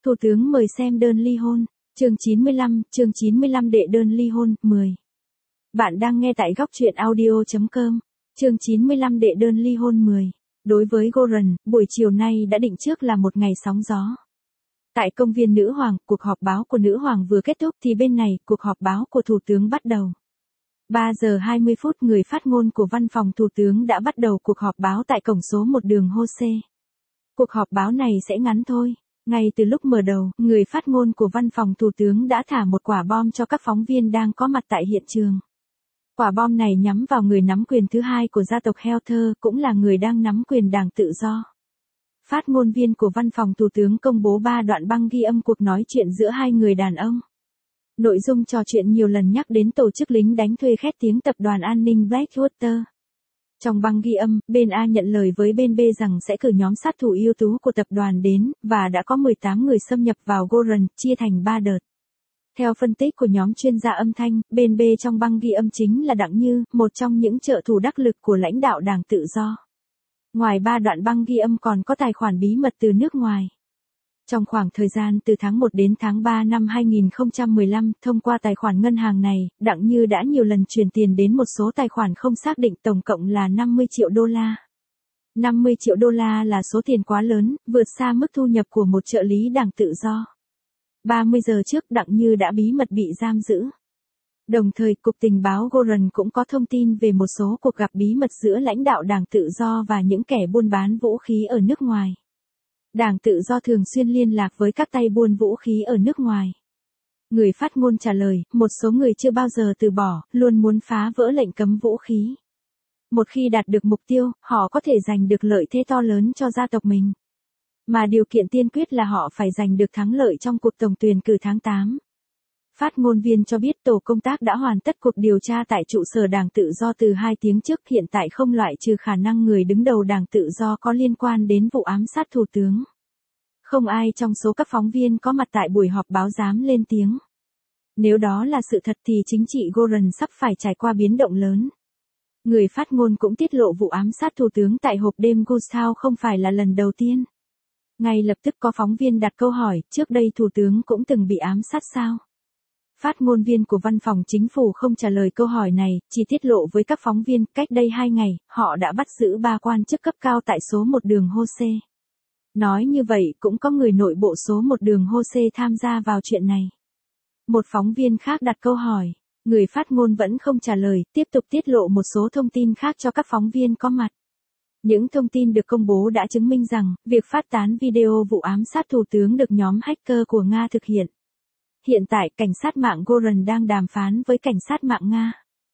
Thủ tướng mời xem đơn ly hôn. Chương 95 đệ đơn ly hôn, 10. Bạn đang nghe tại góc truyện audio.com. Chương 95 đệ đơn ly hôn 10. Đối với Goran, buổi chiều nay đã định trước là một ngày sóng gió. Tại công viên Nữ Hoàng, cuộc họp báo của Nữ Hoàng vừa kết thúc thì bên này, cuộc họp báo của Thủ tướng bắt đầu. 3 giờ 20 phút người phát ngôn của văn phòng Thủ tướng đã bắt đầu cuộc họp báo tại cổng số 1 đường Jose. Cuộc họp báo này sẽ ngắn thôi. Ngay từ lúc mở đầu, người phát ngôn của văn phòng Thủ tướng đã thả một quả bom cho các phóng viên đang có mặt tại hiện trường. Quả bom này nhắm vào người nắm quyền thứ hai của gia tộc Helther, cũng là người đang nắm quyền Đảng Tự Do. Phát ngôn viên của văn phòng Thủ tướng công bố 3 đoạn băng ghi âm cuộc nói chuyện giữa hai người đàn ông. Nội dung trò chuyện nhiều lần nhắc đến tổ chức lính đánh thuê khét tiếng tập đoàn an ninh Blackwater. Trong băng ghi âm, bên A nhận lời với bên B rằng sẽ cử nhóm sát thủ ưu tú của tập đoàn đến, và đã có 18 người xâm nhập vào Goran, chia thành 3 đợt. Theo phân tích của nhóm chuyên gia âm thanh, bên B trong băng ghi âm chính là Đặng Như, một trong những trợ thủ đắc lực của lãnh đạo Đảng Tự Do. Ngoài 3 đoạn băng ghi âm còn có tài khoản bí mật từ nước ngoài. Trong khoảng thời gian từ tháng 1 đến tháng 3 năm 2015, thông qua tài khoản ngân hàng này, Đặng Như đã nhiều lần chuyển tiền đến một số tài khoản không xác định, tổng cộng là 50 triệu đô la. 50 triệu đô la là số tiền quá lớn, vượt xa mức thu nhập của một trợ lý Đảng Tự Do. 30 giờ trước Đặng Như đã bí mật bị giam giữ. Đồng thời, Cục Tình báo Goran cũng có thông tin về một số cuộc gặp bí mật giữa lãnh đạo Đảng Tự Do và những kẻ buôn bán vũ khí ở nước ngoài. Đảng Tự Do thường xuyên liên lạc với các tay buôn vũ khí ở nước ngoài. Người phát ngôn trả lời, một số người chưa bao giờ từ bỏ, luôn muốn phá vỡ lệnh cấm vũ khí. Một khi đạt được mục tiêu, họ có thể giành được lợi thế to lớn cho gia tộc mình. Mà điều kiện tiên quyết là họ phải giành được thắng lợi trong cuộc tổng tuyển cử tháng 8. Phát ngôn viên cho biết tổ công tác đã hoàn tất cuộc điều tra tại trụ sở Đảng Tự Do từ 2 tiếng trước, hiện tại không loại trừ khả năng người đứng đầu Đảng Tự Do có liên quan đến vụ ám sát thủ tướng. Không ai trong số các phóng viên có mặt tại buổi họp báo dám lên tiếng. Nếu đó là sự thật thì chính trị Goran sắp phải trải qua biến động lớn. Người phát ngôn cũng tiết lộ vụ ám sát thủ tướng tại hộp đêm Gustav không phải là lần đầu tiên. Ngay lập tức có phóng viên đặt câu hỏi, trước đây thủ tướng cũng từng bị ám sát sao? Phát ngôn viên của văn phòng chính phủ không trả lời câu hỏi này, chỉ tiết lộ với các phóng viên, cách đây 2 ngày, họ đã bắt giữ 3 quan chức cấp cao tại số 1 đường Jose. Nói như vậy cũng có người nội bộ số 1 đường Jose tham gia vào chuyện này. Một phóng viên khác đặt câu hỏi, người phát ngôn vẫn không trả lời, tiếp tục tiết lộ một số thông tin khác cho các phóng viên có mặt. Những thông tin được công bố đã chứng minh rằng, việc phát tán video vụ ám sát thủ tướng được nhóm hacker của Nga thực hiện. Hiện tại, cảnh sát mạng Goran đang đàm phán với cảnh sát mạng Nga.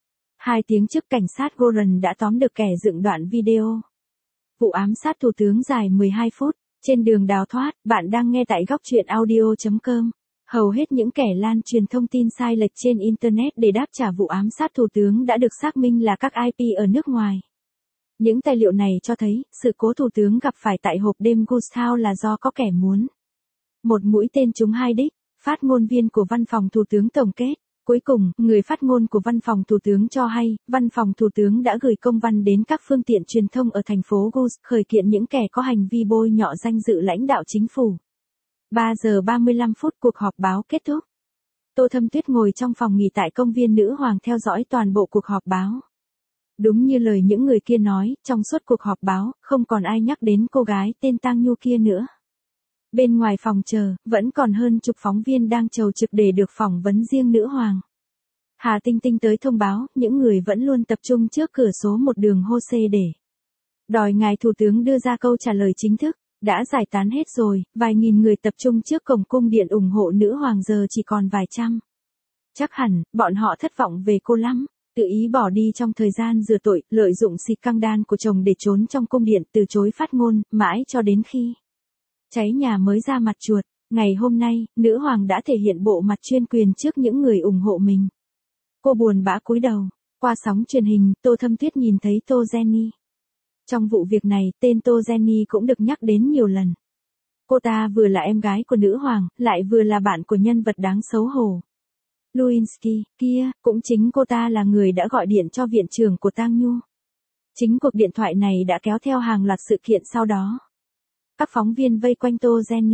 2 tiếng trước cảnh sát Goran đã tóm được kẻ dựng đoạn video. Vụ ám sát thủ tướng dài 12 phút. Trên đường đào thoát, bạn đang nghe tại góc truyện audio.com. Hầu hết những kẻ lan truyền thông tin sai lệch trên Internet để đáp trả vụ ám sát thủ tướng đã được xác minh là các IP ở nước ngoài. Những tài liệu này cho thấy, sự cố thủ tướng gặp phải tại hộp đêm Gustav là do có kẻ muốn. Một mũi tên trúng 2 đích, phát ngôn viên của văn phòng thủ tướng tổng kết. Cuối cùng, người phát ngôn của văn phòng thủ tướng cho hay, văn phòng thủ tướng đã gửi công văn đến các phương tiện truyền thông ở thành phố Gus, khởi kiện những kẻ có hành vi bôi nhọ danh dự lãnh đạo chính phủ. 3 giờ 35 phút cuộc họp báo kết thúc. Tô Thâm Tuyết ngồi trong phòng nghỉ tại công viên Nữ Hoàng theo dõi toàn bộ cuộc họp báo. Đúng như lời những người kia nói, trong suốt cuộc họp báo, không còn ai nhắc đến cô gái tên Tang Nhu kia nữa. Bên ngoài phòng chờ, vẫn còn hơn chục phóng viên đang chầu trực để được phỏng vấn riêng Nữ Hoàng. Hà Tinh Tinh tới thông báo, những người vẫn luôn tập trung trước cửa số 1 đường Jose để đòi ngài thủ tướng đưa ra câu trả lời chính thức, đã giải tán hết rồi, vài nghìn người tập trung trước cổng cung điện ủng hộ Nữ Hoàng giờ chỉ còn vài trăm. Chắc hẳn, bọn họ thất vọng về cô lắm, tự ý bỏ đi trong thời gian rửa tội, lợi dụng scandal của chồng để trốn trong cung điện, từ chối phát ngôn, mãi cho đến khi cháy nhà mới ra mặt chuột. Ngày hôm nay, Nữ Hoàng đã thể hiện bộ mặt chuyên quyền trước những người ủng hộ mình. Cô buồn bã cúi đầu. Qua sóng truyền hình, Tô Thâm Tuyết nhìn thấy Tô Jenny. Trong vụ việc này, tên Tô Jenny cũng được nhắc đến nhiều lần. Cô ta vừa là em gái của Nữ Hoàng, lại vừa là bạn của nhân vật đáng xấu hổ Lewinsky, kia, cũng chính cô ta là người đã gọi điện cho viện trưởng của Tang Nhu. Chính cuộc điện thoại này đã kéo theo hàng loạt sự kiện sau đó. Các phóng viên vây quanh Tô Jenny.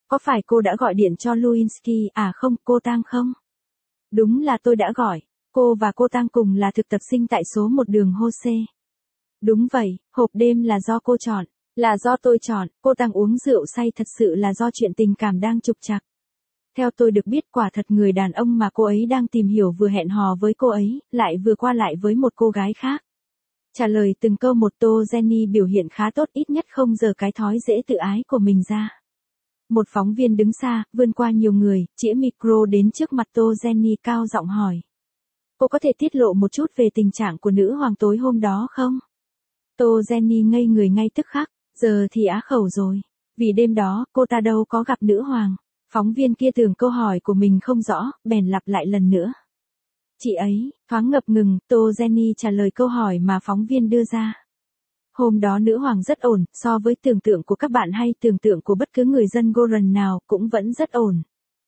Có phải cô đã gọi điện cho Lewinsky à không, cô Tang không? Đúng là tôi đã gọi. Cô và cô Tang cùng là thực tập sinh tại số 1 đường Hose. Đúng vậy, hộp đêm là do cô chọn. Là do tôi chọn, cô Tang uống rượu say thật sự là do chuyện tình cảm đang trục trặc. Theo tôi được biết quả thật người đàn ông mà cô ấy đang tìm hiểu vừa hẹn hò với cô ấy, lại vừa qua lại với một cô gái khác. Trả lời từng câu một Tô Jenny biểu hiện khá tốt, ít nhất không giở cái thói dễ tự ái của mình ra. Một phóng viên đứng xa, vươn qua nhiều người, chĩa micro đến trước mặt Tô Jenny cao giọng hỏi. Cô có thể tiết lộ một chút về tình trạng của nữ hoàng tối hôm đó không? Tô Jenny ngây người ngay tức khắc, giờ thì á khẩu rồi. Vì đêm đó, cô ta đâu có gặp nữ hoàng. Phóng viên kia tưởng câu hỏi của mình không rõ, bèn lặp lại lần nữa. Chị ấy, thoáng ngập ngừng, Tô Jenny trả lời câu hỏi mà phóng viên đưa ra. Hôm đó nữ hoàng rất ổn, so với tưởng tượng của các bạn hay tưởng tượng của bất cứ người dân Goran nào cũng vẫn rất ổn.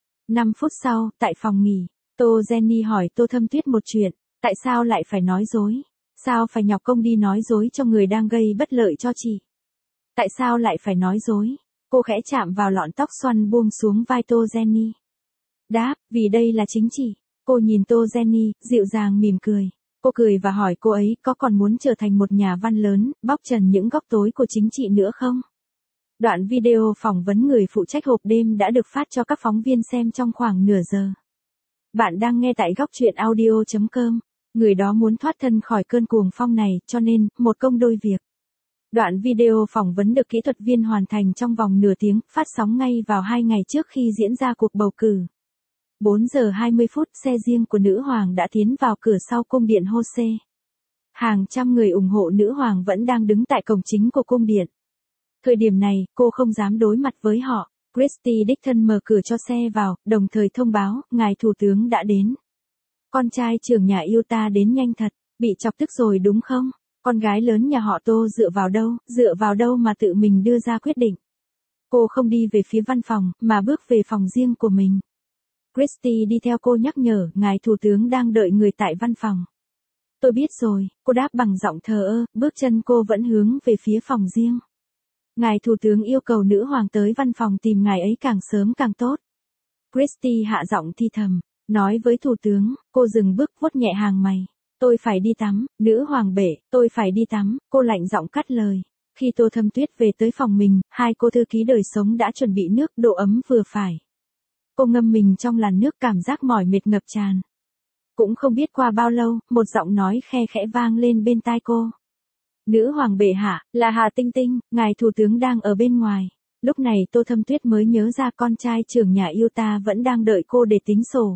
5 phút sau, tại phòng nghỉ, Tô Jenny hỏi Tô Thâm Tuyết một chuyện, tại sao lại phải nói dối? Sao phải nhọc công đi nói dối cho người đang gây bất lợi cho chị? Tại sao lại phải nói dối? Cô khẽ chạm vào lọn tóc xoăn buông xuống vai Tô Jenny. Đáp, vì đây là chính trị. Cô nhìn Tô Jenny, dịu dàng mỉm cười. Cô cười và hỏi cô ấy có còn muốn trở thành một nhà văn lớn, bóc trần những góc tối của chính trị nữa không? Đoạn video phỏng vấn người phụ trách hộp đêm đã được phát cho các phóng viên xem trong khoảng nửa giờ. Bạn đang nghe tại góc truyện audio.com. Người đó muốn thoát thân khỏi cơn cuồng phong này, cho nên, một công đôi việc. Đoạn video phỏng vấn được kỹ thuật viên hoàn thành trong vòng nửa tiếng, phát sóng ngay vào 2 ngày trước khi diễn ra cuộc bầu cử. 4 giờ 20 phút, xe riêng của nữ hoàng đã tiến vào cửa sau cung điện Hose. Hàng trăm người ủng hộ nữ hoàng vẫn đang đứng tại cổng chính của cung điện. Thời điểm này, cô không dám đối mặt với họ. Christy đích thân mở cửa cho xe vào, đồng thời thông báo, ngài thủ tướng đã đến. Con trai trưởng nhà Utah đến nhanh thật, bị chọc tức rồi đúng không? Con gái lớn nhà họ Tô dựa vào đâu mà tự mình đưa ra quyết định. Cô không đi về phía văn phòng, mà bước về phòng riêng của mình. Christy đi theo cô nhắc nhở, ngài thủ tướng đang đợi người tại văn phòng. Tôi biết rồi, cô đáp bằng giọng thờ ơ, bước chân cô vẫn hướng về phía phòng riêng. Ngài thủ tướng yêu cầu nữ hoàng tới văn phòng tìm ngài ấy càng sớm càng tốt. Christy hạ giọng thi thầm, nói với thủ tướng, cô dừng bước vuốt nhẹ hàng mày. Tôi phải đi tắm, nữ hoàng bệ, tôi phải đi tắm, cô lạnh giọng cắt lời. Khi Tô Thâm Tuyết về tới phòng mình, hai cô thư ký đời sống đã chuẩn bị nước độ ấm vừa phải. Cô ngâm mình trong làn nước cảm giác mỏi mệt ngập tràn. Cũng không biết qua bao lâu, một giọng nói khe khẽ vang lên bên tai cô. Nữ hoàng bệ hạ, là Hà Tinh Tinh, ngài thủ tướng đang ở bên ngoài. Lúc này Tô Thâm Tuyết mới nhớ ra con trai trưởng nhà Utah vẫn đang đợi cô để tính sổ.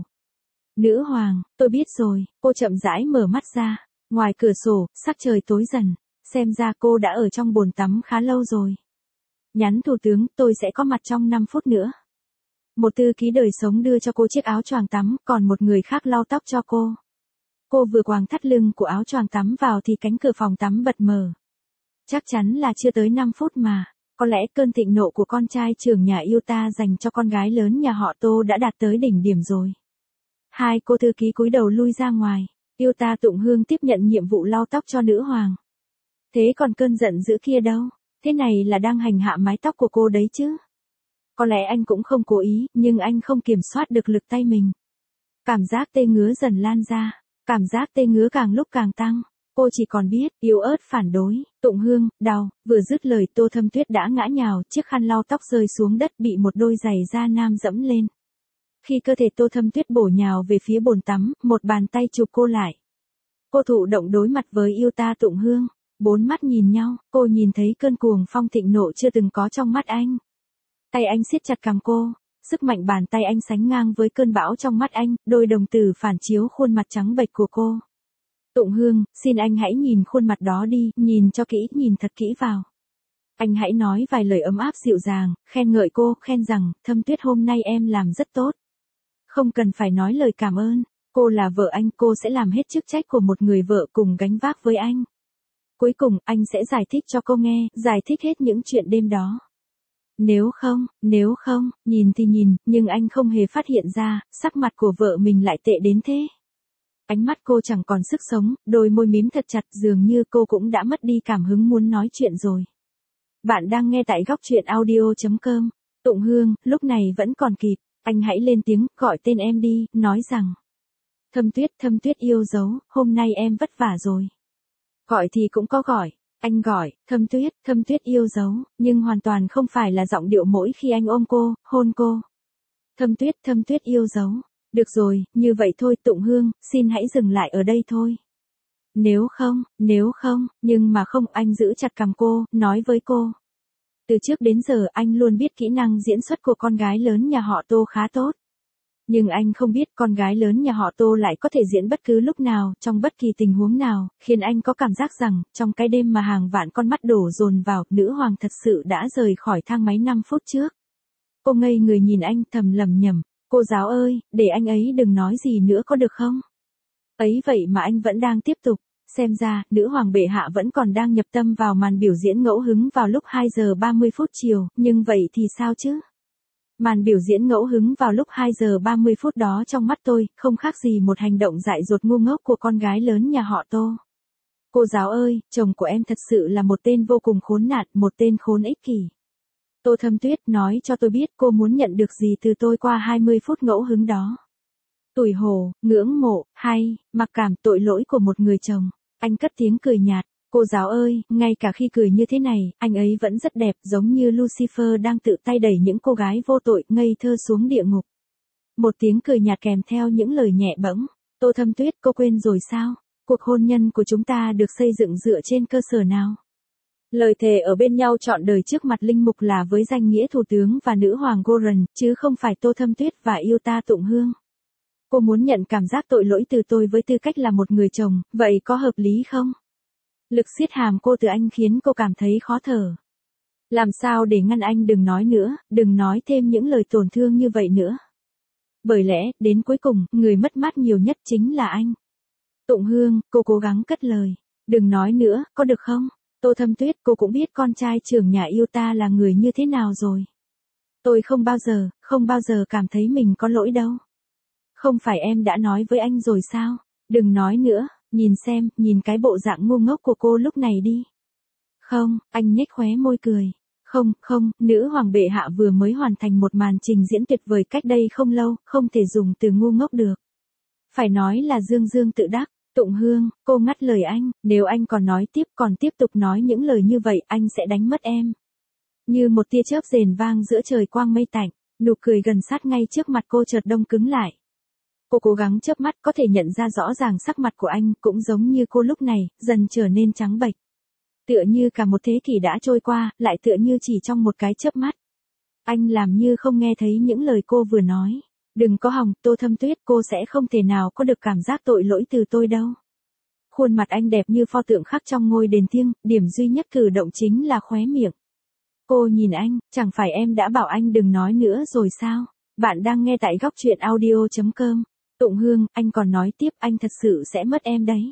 Nữ hoàng, tôi biết rồi, cô chậm rãi mở mắt ra. Ngoài cửa sổ, sắc trời tối dần. Xem ra cô đã ở trong bồn tắm khá lâu rồi. Nhắn thủ tướng, tôi sẽ có mặt trong 5 phút nữa. Một thư ký đời sống đưa cho cô chiếc áo choàng tắm, còn một người khác lau tóc cho cô. Cô vừa quàng thắt lưng của áo choàng tắm vào thì cánh cửa phòng tắm bật mở. Chắc chắn là chưa tới 5 phút mà. Có lẽ cơn thịnh nộ của con trai trưởng nhà Utah dành cho con gái lớn nhà họ Tô đã đạt tới đỉnh điểm rồi. Hai cô thư ký cúi đầu lui ra ngoài. Utah Tụng Hương tiếp nhận nhiệm vụ lau tóc cho nữ hoàng. Thế còn cơn giận dữ kia đâu? Thế này là đang hành hạ mái tóc của cô đấy chứ? Có lẽ anh cũng không cố ý, nhưng anh không kiểm soát được lực tay mình. Cảm giác tê ngứa dần lan ra. Cảm giác tê ngứa càng lúc càng tăng. Cô chỉ còn biết, yếu ớt phản đối, Tụng Hương, đau, vừa dứt lời Tô Thâm Tuyết đã ngã nhào, chiếc khăn lau tóc rơi xuống đất bị một đôi giày da nam dẫm lên. Khi cơ thể Tô Thâm Tuyết bổ nhào về phía bồn tắm, một bàn tay chụp cô lại. Cô thụ động đối mặt với Utah Tụng Hương, bốn mắt nhìn nhau, cô nhìn thấy cơn cuồng phong thịnh nộ chưa từng có trong mắt anh. Tay anh siết chặt cằm cô, sức mạnh bàn tay anh sánh ngang với cơn bão trong mắt anh, đôi đồng tử phản chiếu khuôn mặt trắng bệch của cô. Tụng Hương, xin anh hãy nhìn khuôn mặt đó đi, nhìn cho kỹ, nhìn thật kỹ vào. Anh hãy nói vài lời ấm áp dịu dàng, khen ngợi cô, khen rằng, Thâm Tuyết hôm nay em làm rất tốt. Không cần phải nói lời cảm ơn, cô là vợ anh, cô sẽ làm hết chức trách của một người vợ cùng gánh vác với anh. Cuối cùng, anh sẽ giải thích cho cô nghe, giải thích hết những chuyện đêm đó. Nếu không, nhìn thì nhìn, nhưng anh không hề phát hiện ra, sắc mặt của vợ mình lại tệ đến thế. Ánh mắt cô chẳng còn sức sống, đôi môi mím thật chặt, dường như cô cũng đã mất đi cảm hứng muốn nói chuyện rồi. Bạn đang nghe tại góc truyện audio.com. Tụng Hương, lúc này vẫn còn kịp, anh hãy lên tiếng, gọi tên em đi, nói rằng. Thâm Tuyết yêu dấu, hôm nay em vất vả rồi. Gọi thì cũng có gọi, anh gọi, Thâm Tuyết yêu dấu, nhưng hoàn toàn không phải là giọng điệu mỗi khi anh ôm cô, hôn cô. Thâm Tuyết yêu dấu, được rồi, như vậy thôi Tụng Hương, xin hãy dừng lại ở đây thôi. Nếu không, nhưng mà không, anh giữ chặt cằm cô, nói với cô. Từ trước đến giờ anh luôn biết kỹ năng diễn xuất của con gái lớn nhà họ Tô khá tốt. Nhưng anh không biết con gái lớn nhà họ Tô lại có thể diễn bất cứ lúc nào, trong bất kỳ tình huống nào, khiến anh có cảm giác rằng, trong cái đêm mà hàng vạn con mắt đổ dồn vào, nữ hoàng thật sự đã rời khỏi thang máy 5 phút trước. Cô ngây người nhìn anh thầm lẩm nhẩm, cô giáo ơi, để anh ấy đừng nói gì nữa có được không? Ấy vậy mà anh vẫn đang tiếp tục. Xem ra, nữ hoàng bệ hạ vẫn còn đang nhập tâm vào màn biểu diễn ngẫu hứng vào lúc 2 giờ 30 phút chiều, nhưng vậy thì sao chứ? Màn biểu diễn ngẫu hứng vào lúc 2 giờ 30 phút đó trong mắt tôi, không khác gì một hành động dại dột ngu ngốc của con gái lớn nhà họ Tô. Cô giáo ơi, chồng của em thật sự là một tên vô cùng khốn nạn, một tên khốn ích kỷ. Tô Thâm Tuyết nói cho tôi biết cô muốn nhận được gì từ tôi qua 20 phút ngẫu hứng đó. Tủi hổ, ngưỡng mộ, hay, mặc cảm tội lỗi của một người chồng. Anh cất tiếng cười nhạt, cô giáo ơi, ngay cả khi cười như thế này, anh ấy vẫn rất đẹp giống như Lucifer đang tự tay đẩy những cô gái vô tội ngây thơ xuống địa ngục. Một tiếng cười nhạt kèm theo những lời nhẹ bẫng. Tô Thâm Tuyết, cô quên rồi sao? Cuộc hôn nhân của chúng ta được xây dựng dựa trên cơ sở nào? Lời thề ở bên nhau trọn đời trước mặt linh mục là với danh nghĩa thủ tướng và nữ hoàng Goran, chứ không phải Tô Thâm Tuyết và yêu ta Tụng Hương. Cô muốn nhận cảm giác tội lỗi từ tôi với tư cách là một người chồng, vậy có hợp lý không? Lực siết hàm cô từ anh khiến cô cảm thấy khó thở. Làm sao để ngăn anh đừng nói nữa, đừng nói thêm những lời tổn thương như vậy nữa. Bởi lẽ, đến cuối cùng, người mất mát nhiều nhất chính là anh. Tụng Hương, cô cố gắng cất lời. Đừng nói nữa, có được không? Tô Thâm Tuyết, cô cũng biết con trai trưởng nhà yêu ta là người như thế nào rồi. Tôi không bao giờ cảm thấy mình có lỗi đâu. Không phải em đã nói với anh rồi sao? Đừng nói nữa, nhìn cái bộ dạng ngu ngốc của cô lúc này đi. Không, anh nhếch khóe môi cười. Không, nữ hoàng bệ hạ vừa mới hoàn thành một màn trình diễn tuyệt vời cách đây không lâu, không thể dùng từ ngu ngốc được. Phải nói là dương dương tự đắc. Tụng Hương, cô ngắt lời anh, nếu anh còn tiếp tục nói những lời như vậy, anh sẽ đánh mất em. Như một tia chớp rền vang giữa trời quang mây tạnh, nụ cười gần sát ngay trước mặt cô chợt đông cứng lại. Cô cố gắng chớp mắt có thể nhận ra rõ ràng sắc mặt của anh cũng giống như cô lúc này, dần trở nên trắng bệch. Tựa như cả một thế kỷ đã trôi qua, lại tựa như chỉ trong một cái chớp mắt. Anh làm như không nghe thấy những lời cô vừa nói. Đừng có hòng, Tô Thâm Tuyết, cô sẽ không thể nào có được cảm giác tội lỗi từ tôi đâu. Khuôn mặt anh đẹp như pho tượng khắc trong ngôi đền thiêng, điểm duy nhất cử động chính là khóe miệng. Cô nhìn anh, chẳng phải em đã bảo anh đừng nói nữa rồi sao? Bạn đang nghe tại góc truyện audio.com. Tụng Hương, anh còn nói tiếp, anh thật sự sẽ mất em đấy.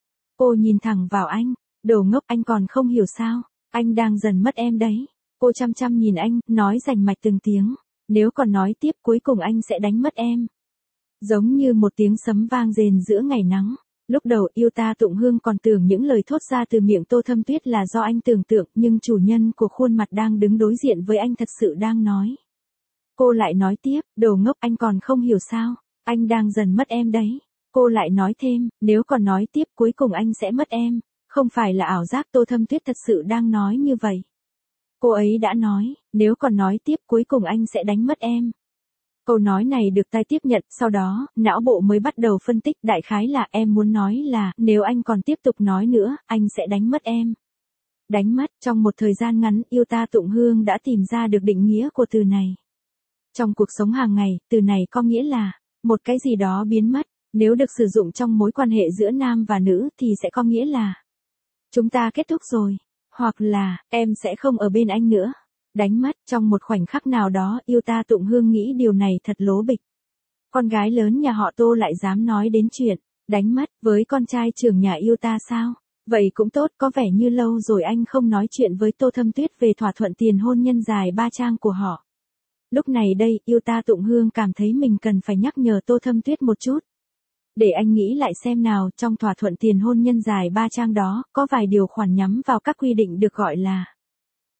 Cô nhìn thẳng vào anh, đồ ngốc, anh còn không hiểu sao? Anh đang dần mất em đấy. Cô chăm chăm nhìn anh, nói rành mạch từng tiếng. Nếu còn nói tiếp cuối cùng anh sẽ đánh mất em. Giống như một tiếng sấm vang rền giữa ngày nắng. Lúc đầu yêu ta Tụng Hương còn tưởng những lời thốt ra từ miệng Tô Thâm Tuyết là do anh tưởng tượng, nhưng chủ nhân của khuôn mặt đang đứng đối diện với anh thật sự đang nói. Cô lại nói tiếp, đồ ngốc, anh còn không hiểu sao? Anh đang dần mất em đấy. Cô lại nói thêm, nếu còn nói tiếp cuối cùng anh sẽ mất em. Không phải là ảo giác, Tô Thâm Tuyết thật sự đang nói như vậy. Cô ấy đã nói, nếu còn nói tiếp cuối cùng anh sẽ đánh mất em. Câu nói này được tai tiếp nhận, sau đó, não bộ mới bắt đầu phân tích, đại khái là em muốn nói là, nếu anh còn tiếp tục nói nữa, anh sẽ đánh mất em. Đánh mất, trong một thời gian ngắn, yêu ta Tụng Hương đã tìm ra được định nghĩa của từ này. Trong cuộc sống hàng ngày, từ này có nghĩa là, một cái gì đó biến mất, nếu được sử dụng trong mối quan hệ giữa nam và nữ thì sẽ có nghĩa là, chúng ta kết thúc rồi, hoặc là, em sẽ không ở bên anh nữa. Đánh mất, trong một khoảnh khắc nào đó, yêu ta Tụng Hương nghĩ điều này thật lố bịch. Con gái lớn nhà họ Tô lại dám nói đến chuyện, đánh mất, với con trai trưởng nhà yêu ta sao? Vậy cũng tốt, có vẻ như lâu rồi anh không nói chuyện với Tô Thâm Tuyết về thỏa thuận tiền hôn nhân dài 3 trang của họ. Lúc này đây, yêu ta Tụng Hương cảm thấy mình cần phải nhắc nhở Tô Thâm Tuyết một chút. Để anh nghĩ lại xem nào, trong thỏa thuận tiền hôn nhân dài 3 trang đó, có vài điều khoản nhắm vào các quy định được gọi là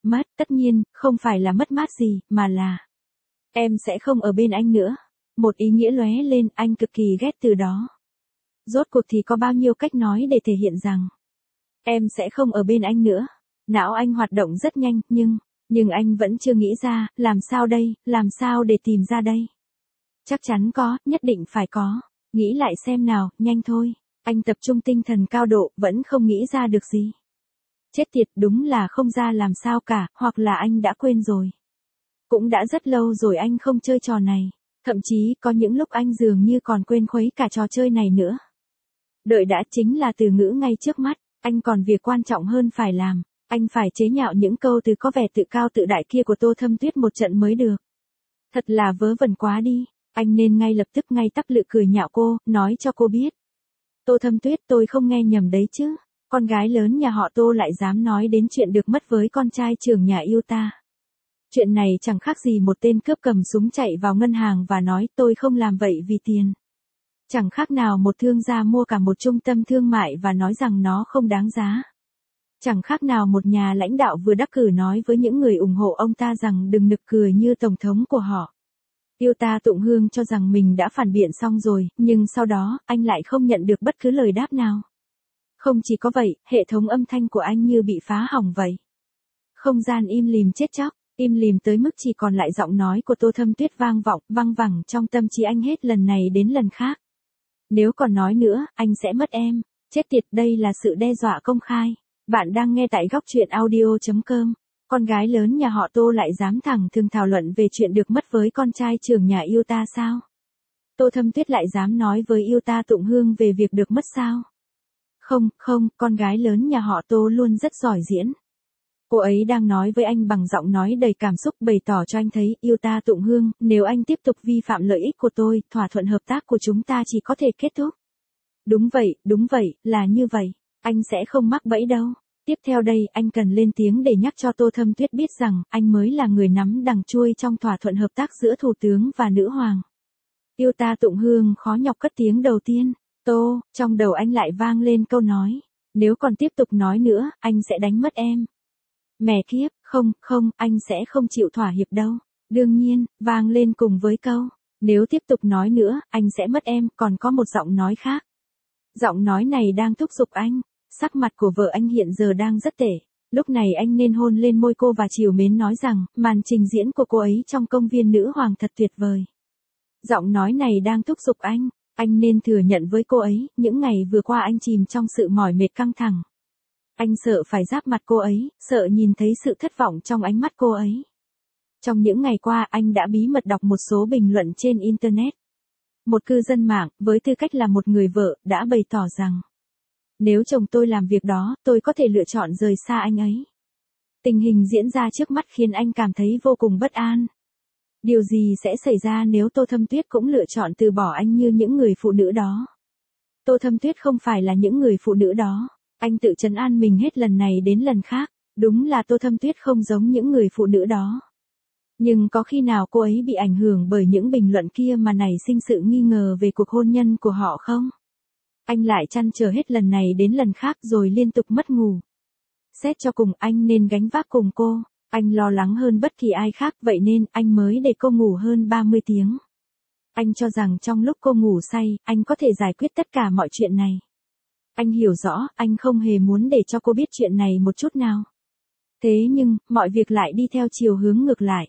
Mất, tất nhiên, không phải là mất mát gì, mà là em sẽ không ở bên anh nữa. Một ý nghĩa lóe lên, anh cực kỳ ghét từ đó. Rốt cuộc thì có bao nhiêu cách nói để thể hiện rằng em sẽ không ở bên anh nữa. Não anh hoạt động rất nhanh, nhưng anh vẫn chưa nghĩ ra, làm sao đây, làm sao để tìm ra đây. Chắc chắn có, nhất định phải có. Nghĩ lại xem nào, nhanh thôi. Anh tập trung tinh thần cao độ, vẫn không nghĩ ra được gì. Chết tiệt, đúng là không ra làm sao cả, hoặc là anh đã quên rồi. Cũng đã rất lâu rồi anh không chơi trò này. Thậm chí có những lúc anh dường như còn quên khuấy cả trò chơi này nữa. Đợi đã, chính là từ ngữ ngay trước mắt, anh còn việc quan trọng hơn phải làm. Anh phải chế nhạo những câu từ có vẻ tự cao tự đại kia của Tô Thâm Tuyết một trận mới được. Thật là vớ vẩn quá đi, anh nên ngay lập tức ngay tắp lự cười nhạo cô, nói cho cô biết. Tô Thâm Tuyết, tôi không nghe nhầm đấy chứ, con gái lớn nhà họ Tô lại dám nói đến chuyện được mất với con trai trưởng nhà yêu ta. Chuyện này chẳng khác gì một tên cướp cầm súng chạy vào ngân hàng và nói tôi không làm vậy vì tiền. Chẳng khác nào một thương gia mua cả một trung tâm thương mại và nói rằng nó không đáng giá. Chẳng khác nào một nhà lãnh đạo vừa đắc cử nói với những người ủng hộ ông ta rằng đừng nực cười như tổng thống của họ. Yêu ta Tụng Hương cho rằng mình đã phản biện xong rồi, nhưng sau đó, anh lại không nhận được bất cứ lời đáp nào. Không chỉ có vậy, hệ thống âm thanh của anh như bị phá hỏng vậy. Không gian im lìm chết chóc, im lìm tới mức chỉ còn lại giọng nói của Tô Thâm Tuyết vang vọng, văng vẳng trong tâm trí anh hết lần này đến lần khác. Nếu còn nói nữa, anh sẽ mất em. Chết tiệt, đây là sự đe dọa công khai. Bạn đang nghe tại góc truyện audio.com. Con gái lớn nhà họ Tô lại dám thẳng thừng thảo luận về chuyện được mất với con trai trưởng nhà yêu ta sao? Tô Thâm Tuyết lại dám nói với yêu ta Tụng Hương về việc được mất sao? Không, con gái lớn nhà họ Tô luôn rất giỏi diễn. Cô ấy đang nói với anh bằng giọng nói đầy cảm xúc, bày tỏ cho anh thấy, yêu ta Tụng Hương, nếu anh tiếp tục vi phạm lợi ích của tôi, thỏa thuận hợp tác của chúng ta chỉ có thể kết thúc. Đúng vậy, là như vậy. Anh sẽ không mắc bẫy đâu. Tiếp theo đây, anh cần lên tiếng để nhắc cho Tô Thâm Tuyết biết rằng, anh mới là người nắm đằng chuôi trong thỏa thuận hợp tác giữa thủ tướng và nữ hoàng. Yêu ta Tụng Hương khó nhọc cất tiếng đầu tiên. Tô, trong đầu anh lại vang lên câu nói. Nếu còn tiếp tục nói nữa, anh sẽ đánh mất em. Mẹ kiếp, không, anh sẽ không chịu thỏa hiệp đâu. Đương nhiên, vang lên cùng với câu. Nếu tiếp tục nói nữa, anh sẽ mất em, còn có một giọng nói khác. Giọng nói này đang thúc giục anh. Sắc mặt của vợ anh hiện giờ đang rất tệ. Lúc này anh nên hôn lên môi cô và trìu mến nói rằng, màn trình diễn của cô ấy trong công viên nữ hoàng thật tuyệt vời. Giọng nói này đang thúc giục anh nên thừa nhận với cô ấy, những ngày vừa qua anh chìm trong sự mỏi mệt căng thẳng. Anh sợ phải giáp mặt cô ấy, sợ nhìn thấy sự thất vọng trong ánh mắt cô ấy. Trong những ngày qua anh đã bí mật đọc một số bình luận trên Internet. Một cư dân mạng, với tư cách là một người vợ, đã bày tỏ rằng, nếu chồng tôi làm việc đó, tôi có thể lựa chọn rời xa anh ấy. Tình hình diễn ra trước mắt khiến anh cảm thấy vô cùng bất an. Điều gì sẽ xảy ra nếu Tô Thâm Tuyết cũng lựa chọn từ bỏ anh như những người phụ nữ đó? Tô Thâm Tuyết không phải là những người phụ nữ đó. Anh tự trấn an mình hết lần này đến lần khác. Đúng là Tô Thâm Tuyết không giống những người phụ nữ đó. Nhưng có khi nào cô ấy bị ảnh hưởng bởi những bình luận kia mà nảy sinh sự nghi ngờ về cuộc hôn nhân của họ không? Anh lại trăn trở hết lần này đến lần khác rồi liên tục mất ngủ. Xét cho cùng anh nên gánh vác cùng cô. Anh lo lắng hơn bất kỳ ai khác, vậy nên anh mới để cô ngủ hơn 30 tiếng. Anh cho rằng trong lúc cô ngủ say, anh có thể giải quyết tất cả mọi chuyện này. Anh hiểu rõ, anh không hề muốn để cho cô biết chuyện này một chút nào. Thế nhưng, mọi việc lại đi theo chiều hướng ngược lại.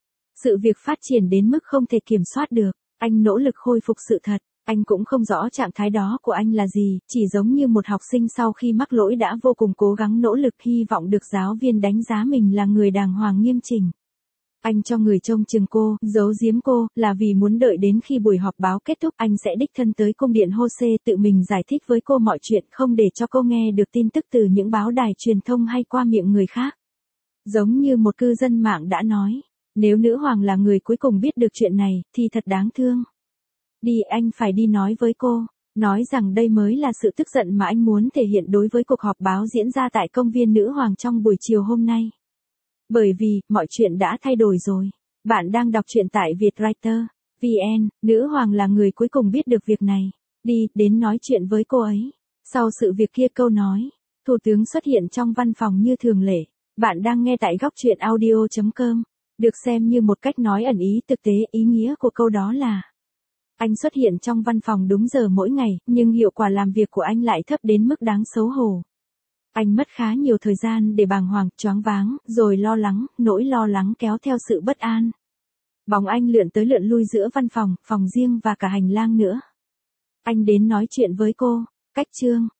Sự việc phát triển đến mức không thể kiểm soát được. Anh nỗ lực khôi phục sự thật. Anh cũng không rõ trạng thái đó của anh là gì, chỉ giống như một học sinh sau khi mắc lỗi đã vô cùng cố gắng nỗ lực hy vọng được giáo viên đánh giá mình là người đàng hoàng nghiêm chỉnh. Anh cho người trông chừng cô, giấu giếm cô, là vì muốn đợi đến khi buổi họp báo kết thúc anh sẽ đích thân tới cung điện Jose tự mình giải thích với cô mọi chuyện, không để cho cô nghe được tin tức từ những báo đài truyền thông hay qua miệng người khác. Giống như một cư dân mạng đã nói, nếu nữ hoàng là người cuối cùng biết được chuyện này, thì thật đáng thương. Đi, anh phải đi nói với cô, nói rằng đây mới là sự tức giận mà anh muốn thể hiện đối với cuộc họp báo diễn ra tại công viên nữ hoàng trong buổi chiều hôm nay. Bởi vì, mọi chuyện đã thay đổi rồi. Bạn đang đọc truyện tại Vietwriter VN, nữ hoàng là người cuối cùng biết được việc này. Đi, đến nói chuyện với cô ấy. Sau sự việc kia câu nói, thủ tướng xuất hiện trong văn phòng như thường lệ. Bạn đang nghe tại góc chuyện audio.com. Được xem như một cách nói ẩn ý thực tế, ý nghĩa của câu đó là anh xuất hiện trong văn phòng đúng giờ mỗi ngày, nhưng hiệu quả làm việc của anh lại thấp đến mức đáng xấu hổ. Anh mất khá nhiều thời gian để bàng hoàng, choáng váng, rồi lo lắng, nỗi lo lắng kéo theo sự bất an. Bóng anh lượn tới lượn lui giữa văn phòng, phòng riêng và cả hành lang nữa. Anh đến nói chuyện với cô. Cách chương.